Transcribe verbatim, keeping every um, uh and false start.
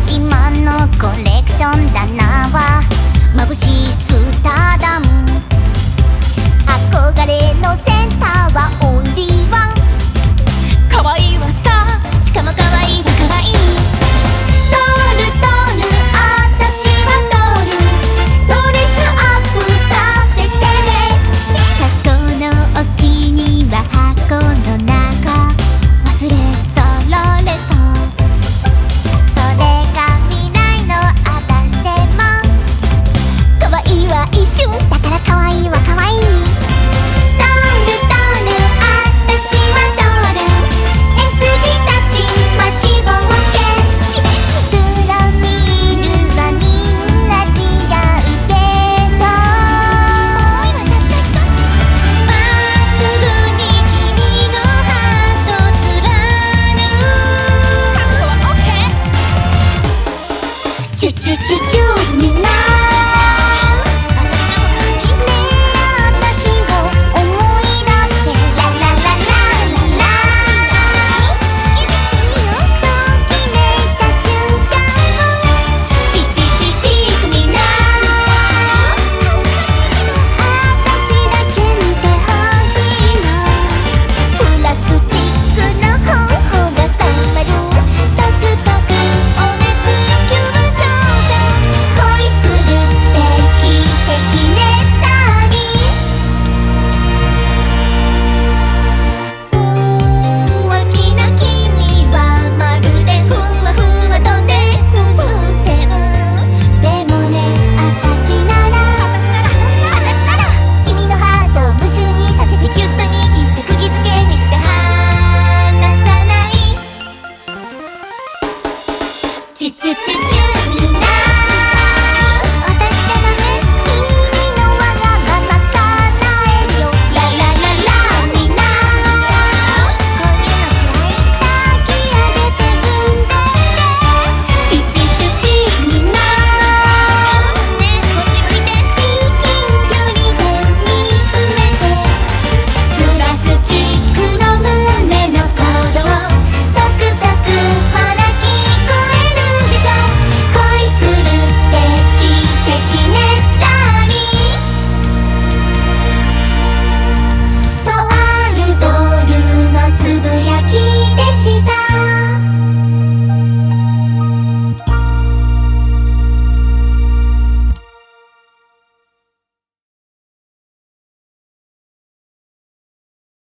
自慢のコレクション棚は眩しいスターダム。憧れのセンターはオンリーワン。可愛いはスター、しかも可愛いは可愛い。ドールドール、あたしはドール。ドレスアップさせてね。過去のお気には箱の中忘れ去られた。それが未来のあたしても可愛いは一瞬だから可愛いは可愛い。ドールドール、あたしはドール。 エスジ たち待ちぼうけ。プロフィールはみんな違うけどもう今たった一つ。まっすぐに君のハート貫く。チュチュチュチューみんな。チュチュチュチュ